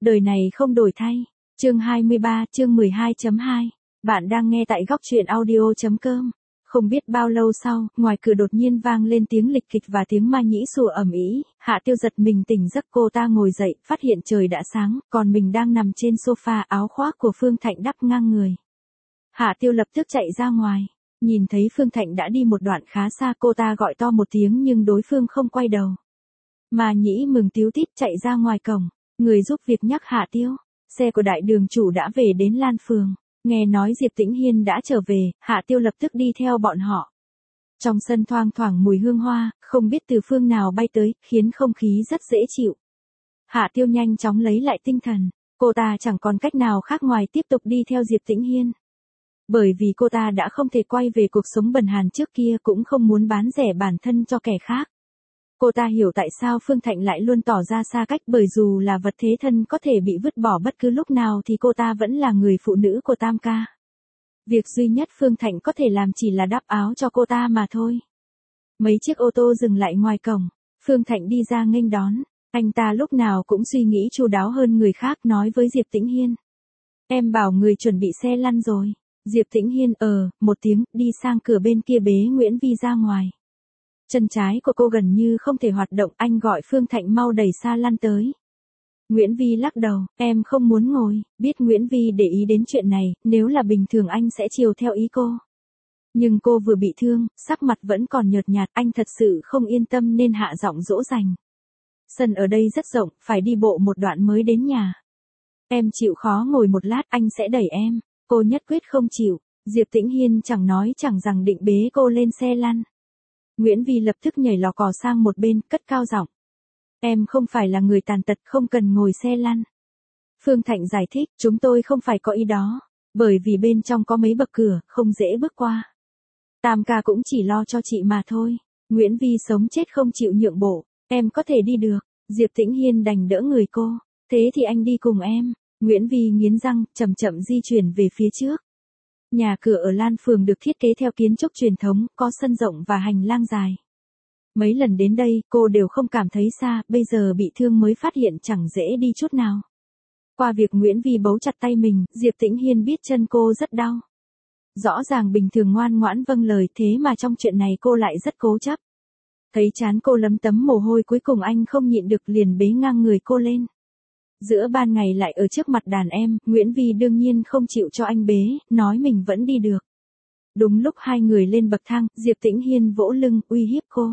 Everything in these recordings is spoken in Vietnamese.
Đời này không đổi thay. Chương 23, chương 12.2. Bạn đang nghe tại góc truyện audio.com. Không biết bao lâu sau, ngoài cửa đột nhiên vang lên tiếng lịch kịch và tiếng ma nhĩ sủa ầm ĩ. Hạ Tiêu giật mình tỉnh giấc, cô ta ngồi dậy, phát hiện trời đã sáng, còn mình đang nằm trên sofa, áo khoác của Phương Thạnh đắp ngang người. Hạ Tiêu lập tức chạy ra ngoài, nhìn thấy Phương Thạnh đã đi một đoạn khá xa, cô ta gọi to một tiếng nhưng đối phương không quay đầu. Ma nhĩ mừng tíu tít chạy ra ngoài cổng, người giúp việc nhắc Hạ Tiêu, xe của đại đường chủ đã về đến Lan Phường. Nghe nói Diệp Tĩnh Hiên đã trở về, Hạ Tiêu lập tức đi theo bọn họ. Trong sân thoang thoảng mùi hương hoa, không biết từ phương nào bay tới, khiến không khí rất dễ chịu. Hạ Tiêu nhanh chóng lấy lại tinh thần, cô ta chẳng còn cách nào khác ngoài tiếp tục đi theo Diệp Tĩnh Hiên. Bởi vì cô ta đã không thể quay về cuộc sống bần hàn trước kia, cũng không muốn bán rẻ bản thân cho kẻ khác. Cô ta hiểu tại sao Phương Thạnh lại luôn tỏ ra xa cách, bởi dù là vật thế thân có thể bị vứt bỏ bất cứ lúc nào thì cô ta vẫn là người phụ nữ của Tam ca. Việc duy nhất Phương Thạnh có thể làm chỉ là đắp áo cho cô ta mà thôi. Mấy chiếc ô tô dừng lại ngoài cổng, Phương Thạnh đi ra nghênh đón, anh ta lúc nào cũng suy nghĩ chu đáo hơn người khác, nói với Diệp Tĩnh Hiên. Em bảo người chuẩn bị xe lăn rồi. Diệp Tĩnh Hiên một tiếng, đi sang cửa bên kia bế Nguyễn Vi ra ngoài. Chân trái của cô gần như không thể hoạt động, anh gọi Phương Thạnh mau đẩy xa lăn tới. Nguyễn Vi lắc đầu, em không muốn ngồi, biết Nguyễn Vi để ý đến chuyện này, nếu là bình thường anh sẽ chiều theo ý cô. Nhưng cô vừa bị thương, sắc mặt vẫn còn nhợt nhạt, anh thật sự không yên tâm nên hạ giọng dỗ dành. Sân ở đây rất rộng, phải đi bộ một đoạn mới đến nhà. Em chịu khó ngồi một lát, anh sẽ đẩy em. Cô nhất quyết không chịu, Diệp Tĩnh Hiên chẳng nói chẳng rằng định bế cô lên xe lăn. Nguyễn Vi lập tức nhảy lò cò sang một bên, cất cao giọng. Em không phải là người tàn tật, không cần ngồi xe lăn. Phương Thạnh giải thích, chúng tôi không phải có ý đó, bởi vì bên trong có mấy bậc cửa, không dễ bước qua. Tam ca cũng chỉ lo cho chị mà thôi. Nguyễn Vi sống chết không chịu nhượng bộ, em có thể đi được. Diệp Tĩnh Hiên đành đỡ người cô, thế thì anh đi cùng em. Nguyễn Vi nghiến răng, chậm chậm di chuyển về phía trước. Nhà cửa ở Lan Phường được thiết kế theo kiến trúc truyền thống, có sân rộng và hành lang dài. Mấy lần đến đây, cô đều không cảm thấy xa, bây giờ bị thương mới phát hiện chẳng dễ đi chút nào. Qua việc Nguyễn Vi bấu chặt tay mình, Diệp Tĩnh Hiên biết chân cô rất đau. Rõ ràng bình thường ngoan ngoãn vâng lời, thế mà trong chuyện này cô lại rất cố chấp. Thấy trán cô lấm tấm mồ hôi, cuối cùng anh không nhịn được liền bế ngang người cô lên. Giữa ban ngày lại ở trước mặt đàn em, Nguyễn Vi đương nhiên không chịu cho anh bế, nói mình vẫn đi được. Đúng lúc hai người lên bậc thang, Diệp Tĩnh Hiên vỗ lưng, uy hiếp cô.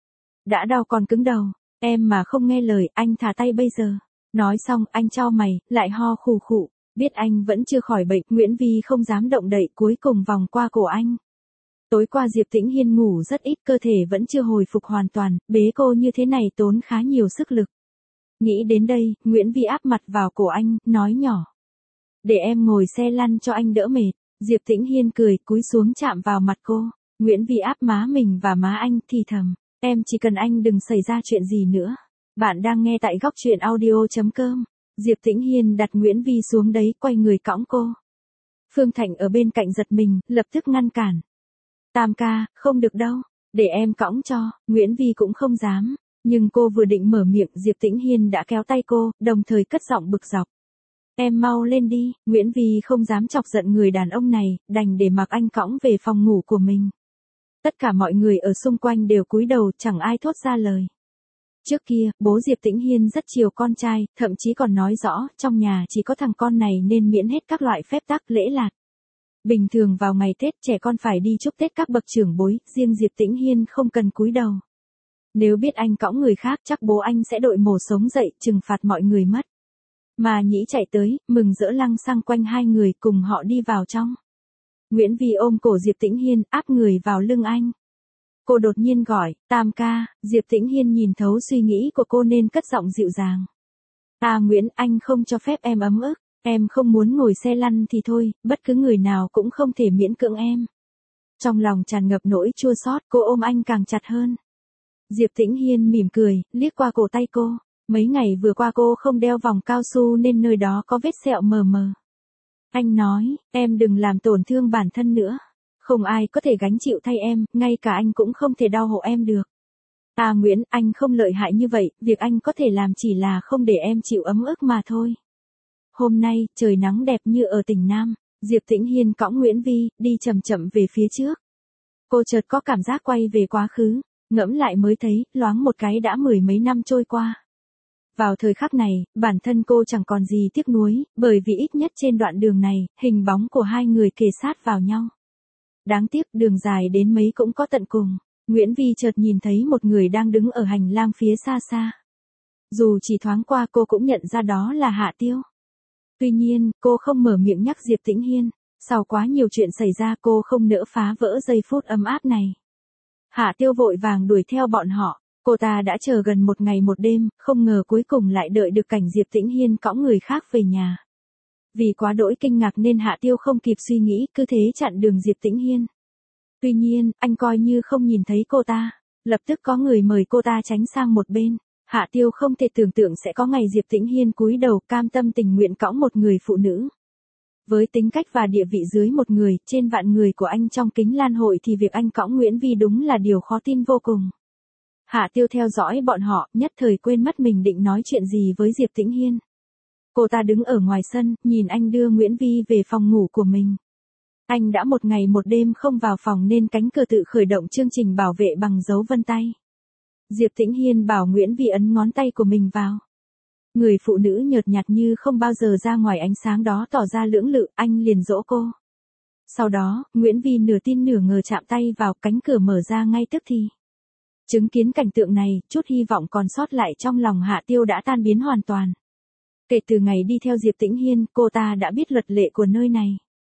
Đã đau còn cứng đầu, em mà không nghe lời, anh thả tay bây giờ. Nói xong, anh chau mày, lại ho khù khụ, biết anh vẫn chưa khỏi bệnh, Nguyễn Vi không dám động đậy, cuối cùng vòng qua cổ anh. Tối qua Diệp Tĩnh Hiên ngủ rất ít, cơ thể vẫn chưa hồi phục hoàn toàn, bế cô như thế này tốn khá nhiều sức lực. Nghĩ đến đây, Nguyễn Vi áp mặt vào cổ anh, nói nhỏ. Để em ngồi xe lăn cho anh đỡ mệt. Diệp Tĩnh Hiên cười, cúi xuống chạm vào mặt cô. Nguyễn Vi áp má mình và má anh, thì thầm. Em chỉ cần anh đừng xảy ra chuyện gì nữa. Bạn đang nghe tại góc truyện audio.com. Diệp Tĩnh Hiên đặt Nguyễn Vi xuống đấy, quay người cõng cô. Phương Thạnh ở bên cạnh giật mình, lập tức ngăn cản. Tam ca, không được đâu. Để em cõng cho. Nguyễn Vi cũng không dám. Nhưng cô vừa định mở miệng, Diệp Tĩnh Hiên đã kéo tay cô, đồng thời cất giọng bực dọc. Em mau lên đi. Nguyễn Vi không dám chọc giận người đàn ông này, đành để mặc anh cõng về phòng ngủ của mình. Tất cả mọi người ở xung quanh đều cúi đầu, chẳng ai thốt ra lời. Trước kia, bố Diệp Tĩnh Hiên rất chiều con trai, thậm chí còn nói rõ, trong nhà chỉ có thằng con này nên miễn hết các loại phép tắc lễ lạt. Bình thường vào ngày Tết, trẻ con phải đi chúc Tết các bậc trưởng bối, riêng Diệp Tĩnh Hiên không cần cúi đầu. Nếu biết anh cõng người khác, chắc bố anh sẽ đội mổ sống dậy, trừng phạt mọi người mất. Mà nhĩ chạy tới, mừng rỡ lăng xăng quanh hai người, cùng họ đi vào trong. Nguyễn Vi ôm cổ Diệp Tĩnh Hiên, áp người vào lưng anh. Cô đột nhiên gọi, Tam ca. Diệp Tĩnh Hiên nhìn thấu suy nghĩ của cô nên cất giọng dịu dàng. Nguyễn, anh không cho phép em ấm ức. Em không muốn ngồi xe lăn thì thôi, bất cứ người nào cũng không thể miễn cưỡng em. Trong lòng tràn ngập nỗi chua xót, cô ôm anh càng chặt hơn. Diệp Tĩnh Hiên mỉm cười, liếc qua cổ tay cô. Mấy ngày vừa qua cô không đeo vòng cao su nên nơi đó có vết sẹo mờ mờ. Anh nói, em đừng làm tổn thương bản thân nữa. Không ai có thể gánh chịu thay em, ngay cả anh cũng không thể đau hộ em được. Nguyễn, anh không lợi hại như vậy, việc anh có thể làm chỉ là không để em chịu ấm ức mà thôi. Hôm nay, trời nắng đẹp như ở tỉnh Nam, Diệp Tĩnh Hiên cõng Nguyễn Vi, đi chậm chậm về phía trước. Cô chợt có cảm giác quay về quá khứ, ngẫm lại mới thấy, loáng một cái đã mười mấy năm trôi qua. Vào thời khắc này, bản thân cô chẳng còn gì tiếc nuối, bởi vì ít nhất trên đoạn đường này, hình bóng của hai người kề sát vào nhau. Đáng tiếc đường dài đến mấy cũng có tận cùng. Nguyễn Vi chợt nhìn thấy một người đang đứng ở hành lang phía xa xa. Dù chỉ thoáng qua cô cũng nhận ra đó là Hạ Tiêu. Tuy nhiên, cô không mở miệng nhắc Diệp Tĩnh Hiên. Sau quá nhiều chuyện xảy ra cô không nỡ phá vỡ giây phút ấm áp này. Hạ Tiêu vội vàng đuổi theo bọn họ. Cô ta đã chờ gần một ngày một đêm, không ngờ cuối cùng lại đợi được cảnh Diệp Tĩnh Hiên cõng người khác về nhà. Vì quá đỗi kinh ngạc nên Hạ Tiêu không kịp suy nghĩ, cứ thế chặn đường Diệp Tĩnh Hiên. Tuy nhiên, anh coi như không nhìn thấy cô ta. Lập tức có người mời cô ta tránh sang một bên. Hạ Tiêu không thể tưởng tượng sẽ có ngày Diệp Tĩnh Hiên cúi đầu cam tâm tình nguyện cõng một người phụ nữ. Với tính cách và địa vị dưới một người, trên vạn người của anh trong kính lan hội thì việc anh cõng Nguyễn Vi đúng là điều khó tin vô cùng. Hạ Tiêu theo dõi bọn họ, nhất thời quên mất mình định nói chuyện gì với Diệp Tĩnh Hiên. Cô ta đứng ở ngoài sân, nhìn anh đưa Nguyễn Vi về phòng ngủ của mình. Anh đã một ngày một đêm không vào phòng nên cánh cửa tự khởi động chương trình bảo vệ bằng dấu vân tay. Diệp Tĩnh Hiên bảo Nguyễn Vi ấn ngón tay của mình vào. Người phụ nữ nhợt nhạt như không bao giờ ra ngoài ánh sáng đó tỏ ra lưỡng lự, anh liền dỗ cô. Sau đó, Nguyễn Vi nửa tin nửa ngờ chạm tay vào, cánh cửa mở ra ngay tức thì. Chứng kiến cảnh tượng này, chút hy vọng còn sót lại trong lòng Hạ Tiêu đã tan biến hoàn toàn. Kể từ ngày đi theo Diệp Tĩnh Hiên, cô ta đã biết luật lệ của nơi này.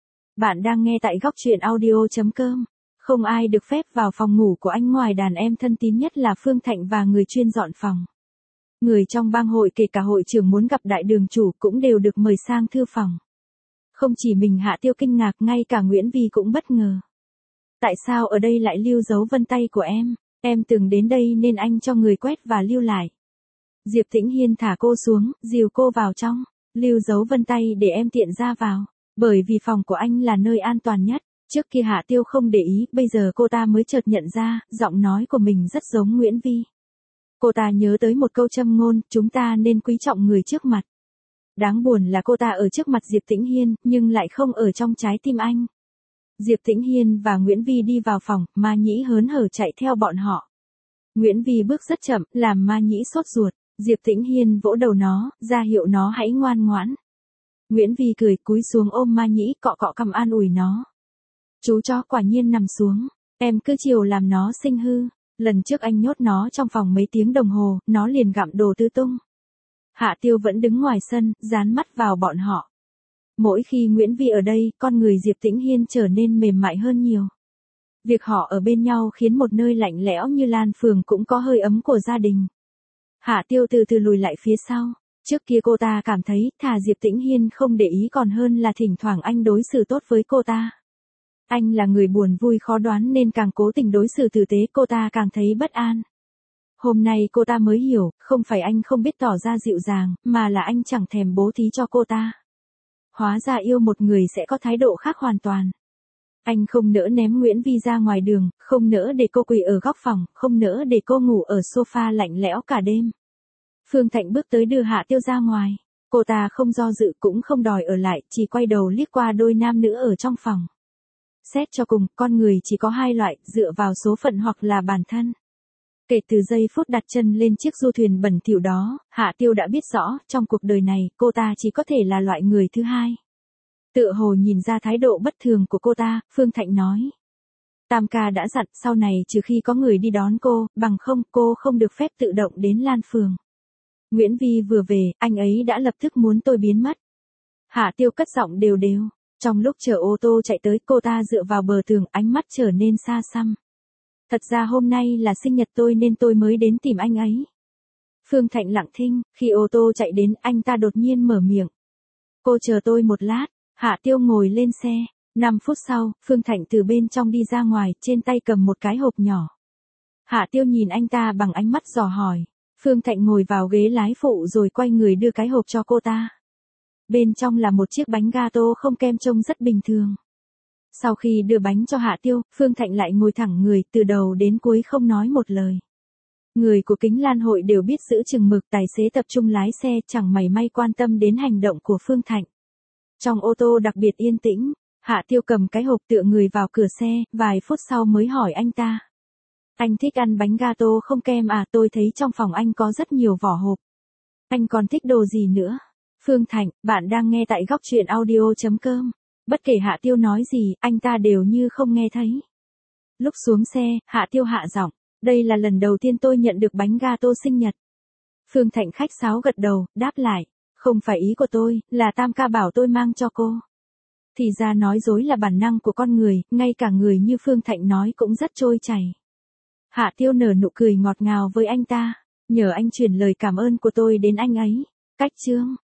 Bạn đang nghe tại góc truyện audio.com. Không ai được phép vào phòng ngủ của anh ngoài đàn em thân tín nhất là Phương Thạnh và người chuyên dọn phòng. Người trong bang hội kể cả hội trưởng muốn gặp đại đường chủ cũng đều được mời sang thư phòng. Không chỉ mình Hạ Tiêu kinh ngạc, ngay cả Nguyễn Vi cũng bất ngờ. Tại sao ở đây lại lưu dấu vân tay của em? Em từng đến đây nên anh cho người quét và lưu lại. Diệp Tĩnh Hiên thả cô xuống, dìu cô vào trong. Lưu dấu vân tay để em tiện ra vào. Bởi vì phòng của anh là nơi an toàn nhất. Trước kia Hạ Tiêu không để ý, bây giờ cô ta mới chợt nhận ra, giọng nói của mình rất giống Nguyễn Vi. Cô ta nhớ tới một câu châm ngôn, chúng ta nên quý trọng người trước mặt. Đáng buồn là cô ta ở trước mặt Diệp Tĩnh Hiên, nhưng lại không ở trong trái tim anh. Diệp Tĩnh Hiên và Nguyễn Vi đi vào phòng, Ma Nhĩ hớn hở chạy theo bọn họ. Nguyễn Vi bước rất chậm, làm Ma Nhĩ sốt ruột. Diệp Tĩnh Hiên vỗ đầu nó, ra hiệu nó hãy ngoan ngoãn. Nguyễn Vi cười cúi xuống ôm Ma Nhĩ, cọ cọ cằm an ủi nó. Chú chó quả nhiên nằm xuống, em cứ chiều làm nó sinh hư. Lần trước anh nhốt nó trong phòng mấy tiếng đồng hồ, nó liền gặm đồ tứ tung. Hạ Tiêu vẫn đứng ngoài sân, dán mắt vào bọn họ. Mỗi khi Nguyễn Vi ở đây, con người Diệp Tĩnh Hiên trở nên mềm mại hơn nhiều. Việc họ ở bên nhau khiến một nơi lạnh lẽo như Lan Phường cũng có hơi ấm của gia đình. Hạ Tiêu từ từ lùi lại phía sau. Trước kia cô ta cảm thấy, thà Diệp Tĩnh Hiên không để ý còn hơn là thỉnh thoảng anh đối xử tốt với cô ta. Anh là người buồn vui khó đoán nên càng cố tình đối xử tử tế cô ta càng thấy bất an. Hôm nay cô ta mới hiểu, không phải anh không biết tỏ ra dịu dàng, mà là anh chẳng thèm bố thí cho cô ta. Hóa ra yêu một người sẽ có thái độ khác hoàn toàn. Anh không nỡ ném Nguyễn Vi ra ngoài đường, không nỡ để cô quỳ ở góc phòng, không nỡ để cô ngủ ở sofa lạnh lẽo cả đêm. Phương Thạnh bước tới đưa Hạ Tiêu ra ngoài. Cô ta không do dự cũng không đòi ở lại, chỉ quay đầu liếc qua đôi nam nữ ở trong phòng. Xét cho cùng, con người chỉ có hai loại, dựa vào số phận hoặc là bản thân. Kể từ giây phút đặt chân lên chiếc du thuyền bẩn thỉu đó, Hạ Tiêu đã biết rõ, trong cuộc đời này, cô ta chỉ có thể là loại người thứ hai. Tựa hồ nhìn ra thái độ bất thường của cô ta, Phương Thạnh nói. Tam ca đã dặn, sau này trừ khi có người đi đón cô, bằng không, cô không được phép tự động đến Lan Phường. Nguyễn Vi vừa về, anh ấy đã lập tức muốn tôi biến mất. Hạ Tiêu cất giọng đều đều. Trong lúc chờ ô tô chạy tới, cô ta dựa vào bờ tường, ánh mắt trở nên xa xăm. Thật ra hôm nay là sinh nhật tôi nên tôi mới đến tìm anh ấy. Phương Thạnh lặng thinh, khi ô tô chạy đến, anh ta đột nhiên mở miệng. Cô chờ tôi một lát. Hạ Tiêu ngồi lên xe. 5 phút sau, Phương Thạnh từ bên trong đi ra ngoài, trên tay cầm một cái hộp nhỏ. Hạ Tiêu nhìn anh ta bằng ánh mắt dò hỏi. Phương Thạnh ngồi vào ghế lái phụ rồi quay người đưa cái hộp cho cô ta. Bên trong là một chiếc bánh gato không kem trông rất bình thường. Sau khi đưa bánh cho Hạ Tiêu, Phương Thạnh lại ngồi thẳng người, từ đầu đến cuối không nói một lời. Người của Kính Lan hội đều biết giữ chừng mực, tài xế tập trung lái xe, chẳng mảy may quan tâm đến hành động của Phương Thạnh. Trong ô tô đặc biệt yên tĩnh, Hạ Tiêu cầm cái hộp tựa người vào cửa xe, vài phút sau mới hỏi anh ta. Anh thích ăn bánh gato không kem à? Tôi thấy trong phòng anh có rất nhiều vỏ hộp. Anh còn thích đồ gì nữa? Phương Thạnh, bạn đang nghe tại góc truyện audio.com. Bất kể Hạ Tiêu nói gì, anh ta đều như không nghe thấy. Lúc xuống xe, Hạ Tiêu hạ giọng. Đây là lần đầu tiên tôi nhận được bánh gato sinh nhật. Phương Thạnh khách sáo gật đầu, đáp lại. Không phải ý của tôi, là Tam ca bảo tôi mang cho cô. Thì ra nói dối là bản năng của con người, ngay cả người như Phương Thạnh nói cũng rất trôi chảy. Hạ Tiêu nở nụ cười ngọt ngào với anh ta. Nhờ anh truyền lời cảm ơn của tôi đến anh ấy. Cách chương.